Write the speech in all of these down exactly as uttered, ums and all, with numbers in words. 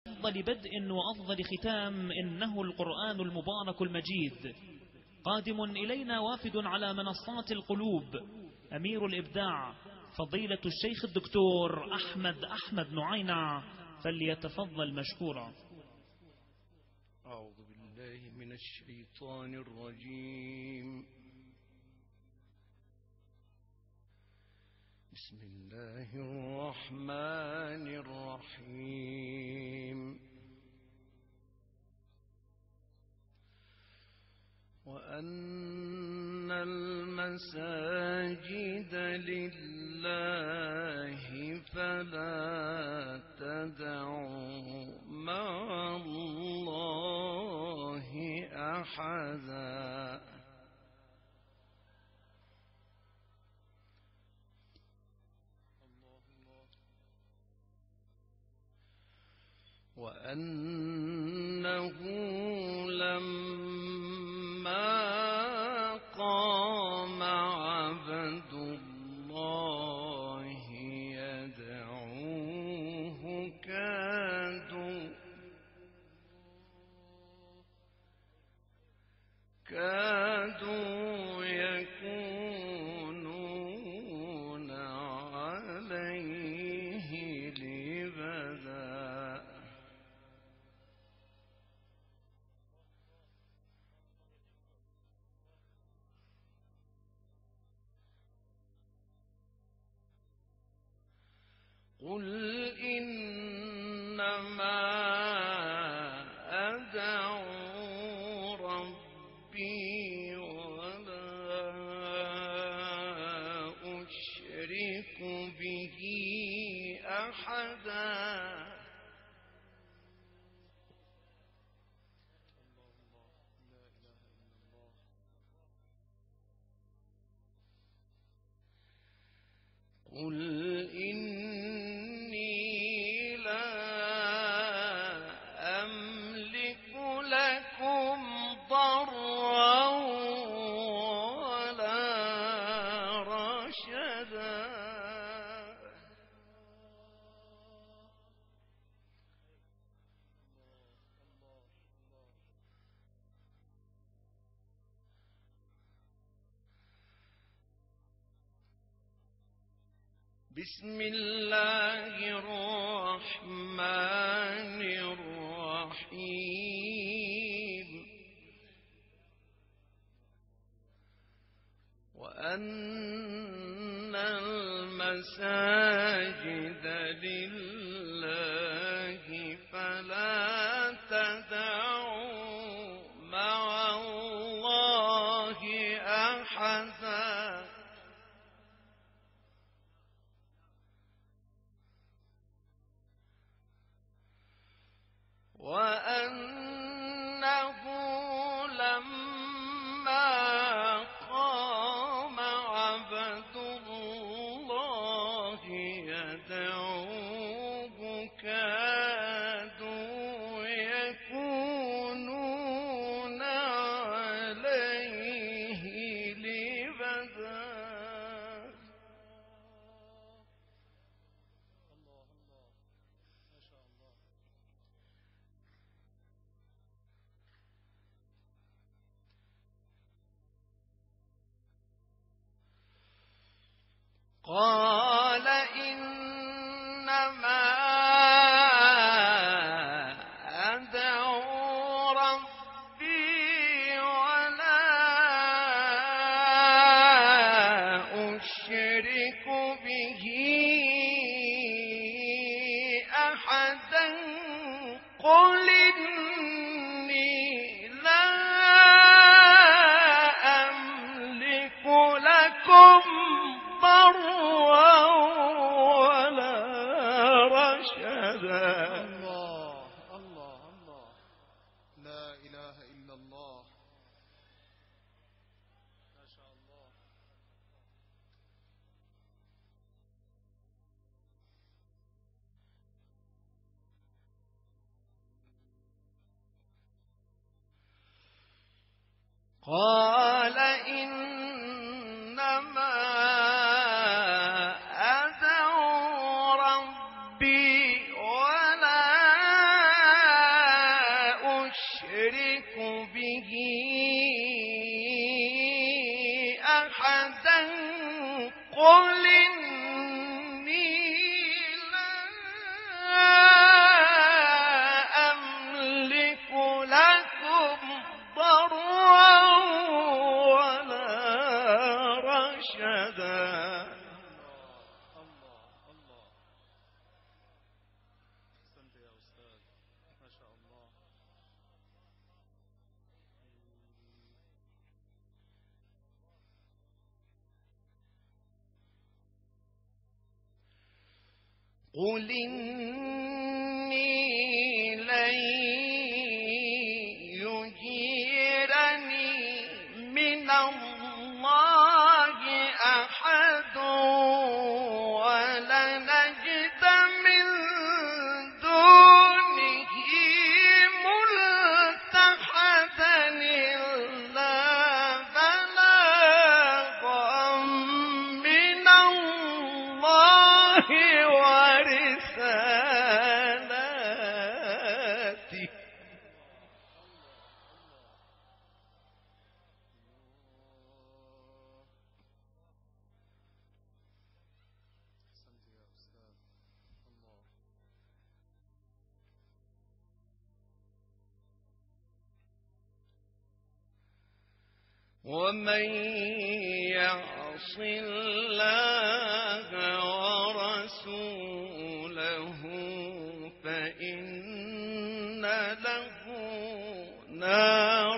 أفضل بدء وأفضل ختام، إنه القرآن المبارك المجيد. قادم إلينا وافد على منصات القلوب أمير الإبداع فضيلة الشيخ الدكتور أحمد أحمد نعينع، فليتفضل مشكورا. أعوذ بالله من الشيطان الرجيم. بسم الله الرحمن الرحيم. وأن المساجد لله فلا تدعوا مع الله أحدا. وأنه لما قام عبد الله يدعوه كادوا كادوا يكونون عليه لبدا. قل إنما أدعو ربي ولا أشرك به أحدا. قل إني لا أملك لكم ضرا ولا رشدا. بسم الله الرحمن الرحيم. وأن المساجد لله فلا تدعوا مع الله أحدا. وأنه لما قام عبد الله يدعوه كادوا يكونون عليه لبدا. قال إنما أدعو ربي ولا أشرك به أحدا. قل إني لا أملك لكم ضرا ولا رشدا. الله الله الله، لا إله إلا الله، ما شاء الله. قال إنما أدعو ربي ولا أشرك به أحدا قل إني لا أملك لكم ضرا ولا رشدا. الله الله. أحسنت يا أستاذ، ما شاء الله. قل إني لن يجيرني من الله أحد ولنجد من دونه ملتحدا إلا بلاغا من الله ورسالته. أحسنت يا أستاذ. الله. ومن يعص الله ورسوله فإن له نار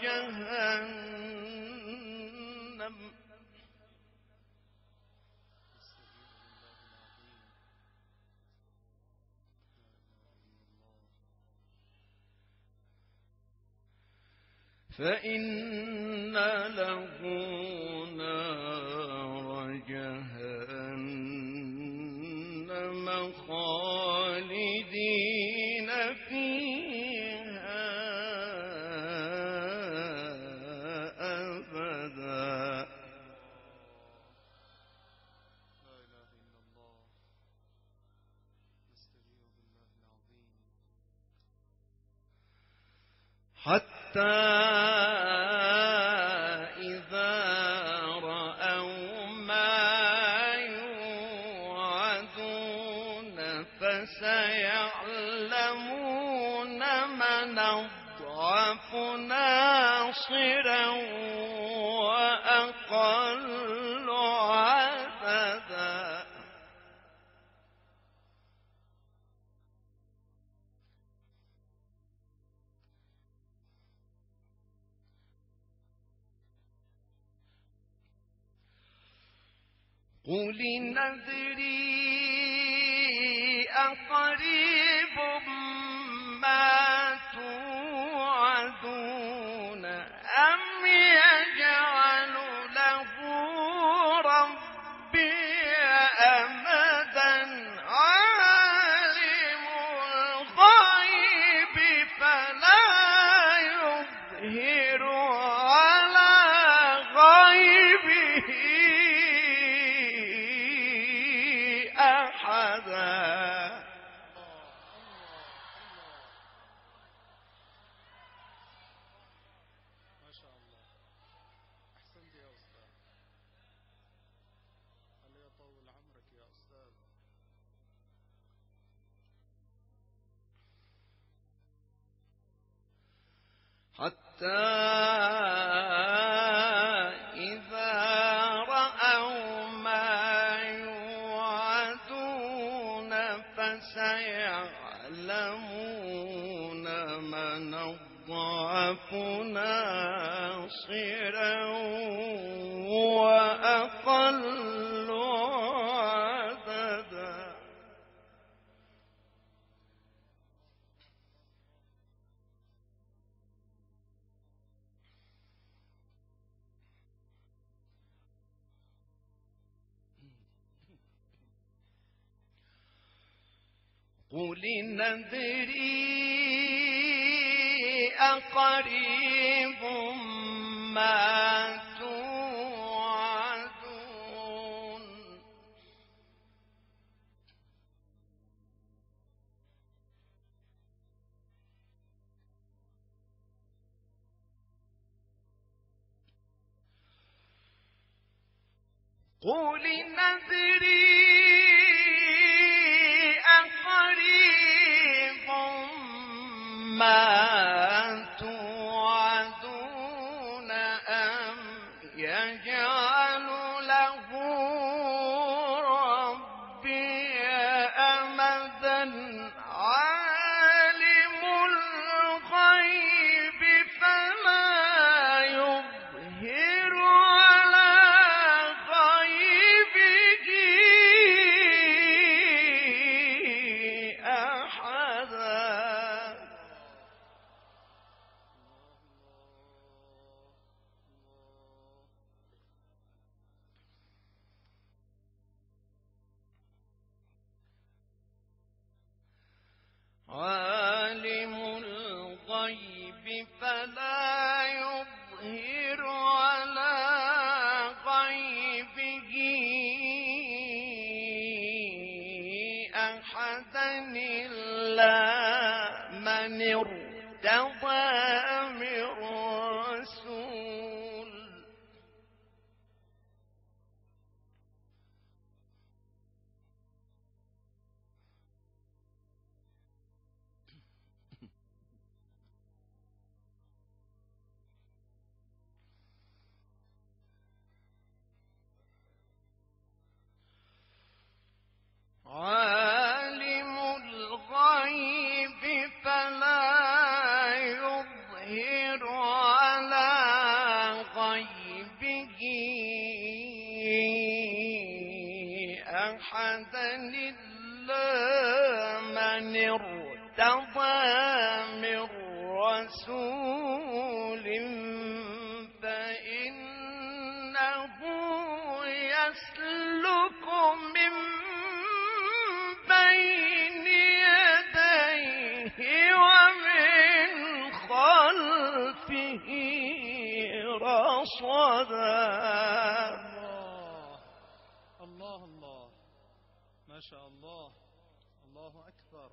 جهنم فإن له نار جهنم خالدين فيها أبدا. لا إله إلا الله. نستجير بالله العظيم. حتى إذا رأوا ما يوعدون فسيعلمون من أضعف ناصرا وأقل عددا. قل ندري أقريب ما توعدون أم يجعل له ربي أمدا عالم الغيب فلا يظهر على غيبه أحدا. ما شاء الله. أحسنت يا أستاذ. الله يطول عمرك يا أستاذ. حتى إذا رأوا ما يوعدون فسيعلمون من أضعف ناصرا وأقل عددا. قل ندري أقريب ما توعدون قل نذري أقريب ما توعدون أم يجعل له ربي أمدا عالم الغيب فلا يظهر على غيبه أحدا. عالم الغيب فلا يظهر على غيبه أحدا إلا من ارتضى من رسول. عالم الغيب فلا يظهر على غيبه أحدا إلا من ارتضى من رسول فإنه يسلك من بين يديه ومن خلفه رصدا. الله الله الله، ما شاء الله، الله أكبر.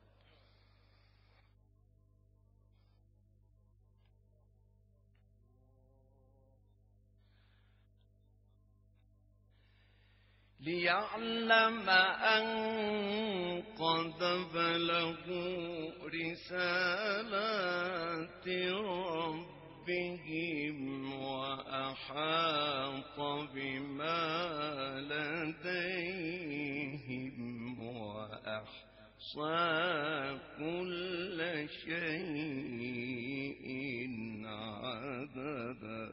ليعلم أن قد بلغوا رسالات ربهم وأحاط بما لديهم وأحصى كل شيء عددا.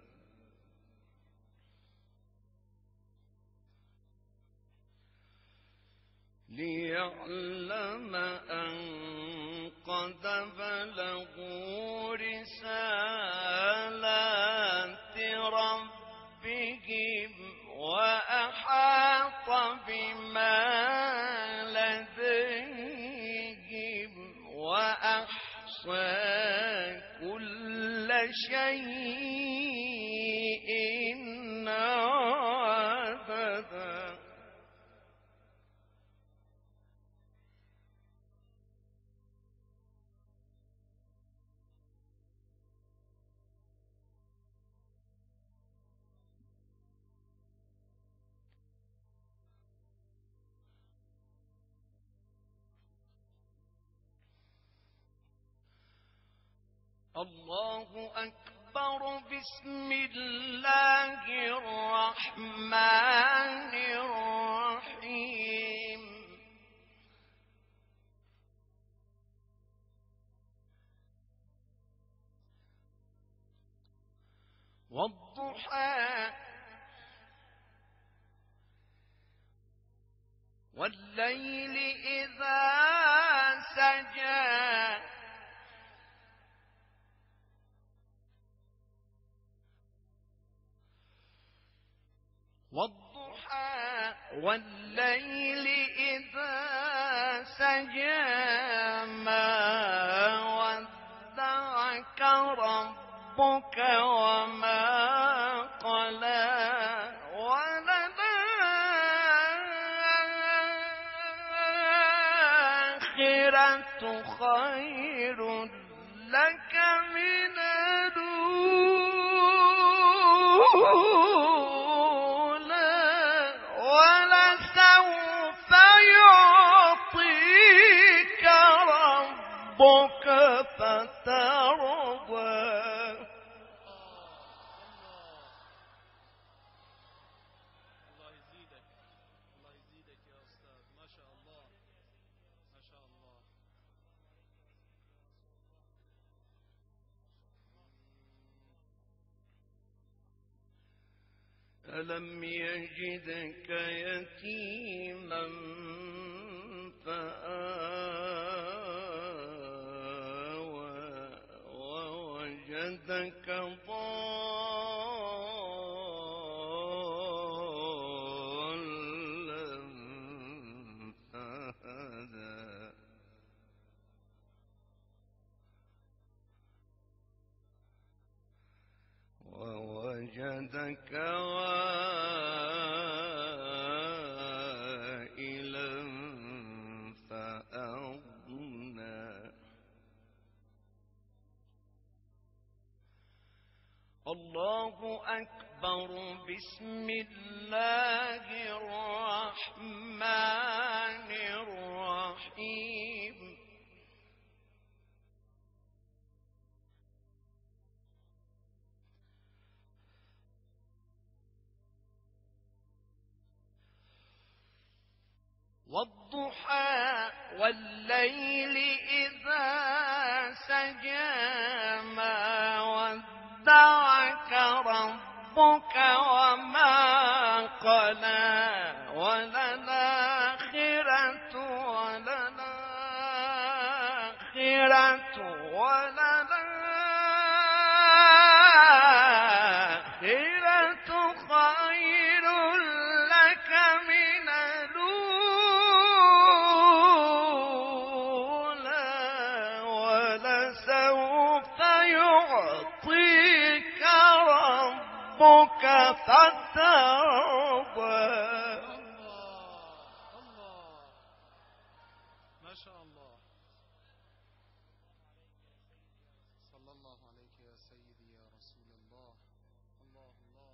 ليعلم أن قد بلغوا رسالات ربهم وأحاط بما لديهم وأحصى كل شيء عددا. الله أكبر. بسم الله الرحمن الرحيم. والضحى والليل إذا سجى والضحى والليل إذا سجى ما ودعك ربك وما قلى وللآخرة خير لك من الأولى. ربك فترضى. ألم يجدك يتيما فآوى ووجدك ضالا فهدى. ووجدك عائلا فأغنى. الله أكبر. بسم الله الرحمن الرحيم. والضحى والليل إذا سجى ما ودعك ربك وما قلى. وللآخرة وللآخرة وللآخرة خير لك من ربك فترضى. الله الله ما شاء الله. صلى الله عليك يا سيدي يا رسول الله. الله الله.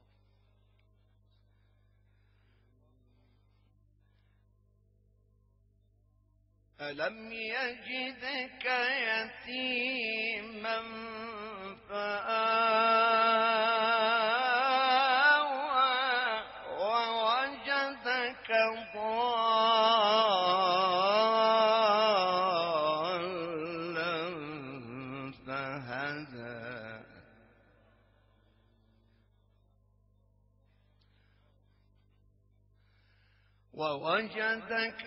ألم يجدك يتيما فآوى ووجدك ضالا فهدى. ووجدك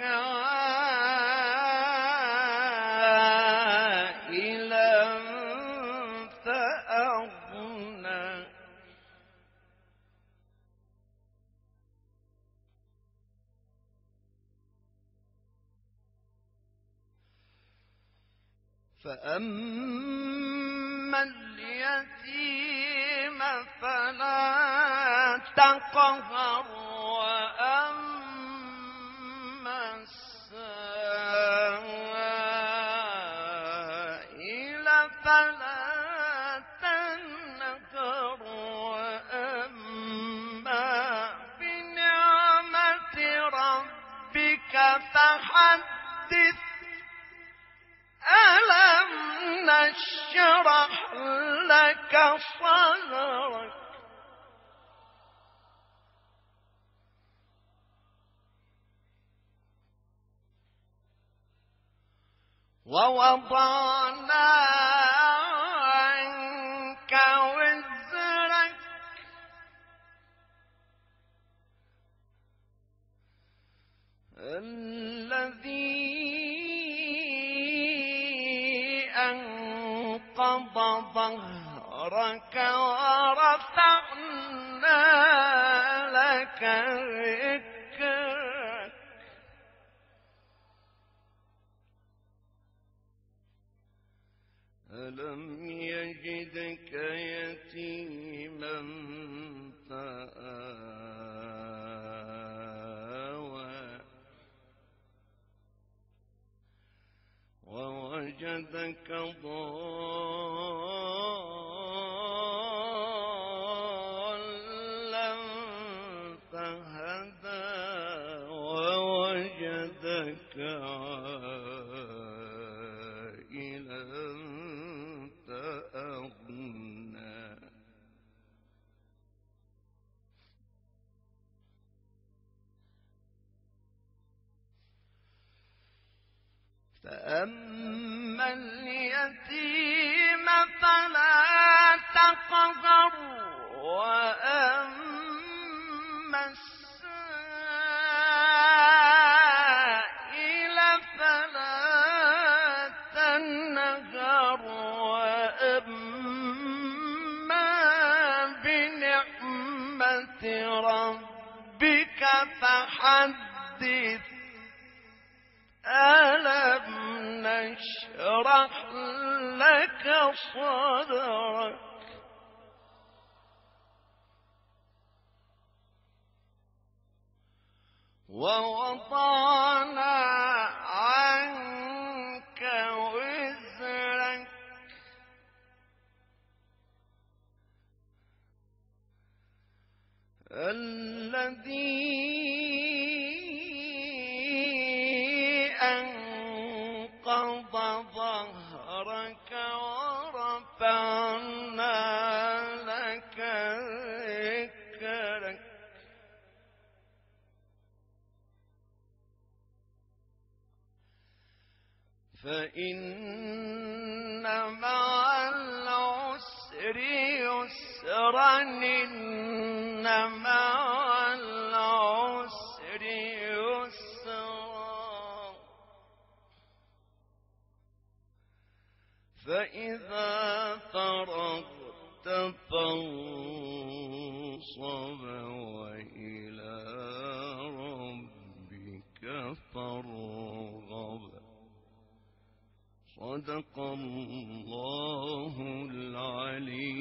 عائلا فأغنى. فأما اليتيم فلا تقهر. وأما السائل فلا تنهر. وأما بنعمة ربك فحدث. ألم نشرح لك صدرك. ووضعنا عنك وزرك الذي أنقض ظهرك ورفعنا لك ذكرك. ألم يجدك يتيما فآوى ووجدك ضالا فهدى. ووجدك عائلا اليتيم فلا تقهر وأما السائل فلا تنهر وأما بنعمة ربك فحدث ألم نشرح لك صدرك ووضعنا عنك وزرك الذي أنقض ظهرك ورفعنا لك ذكرك فإن مع العسر يسرا إن مع العسر يسرا فإذا فرغت فانصب وإلى ربك فارغب صدق الله العلي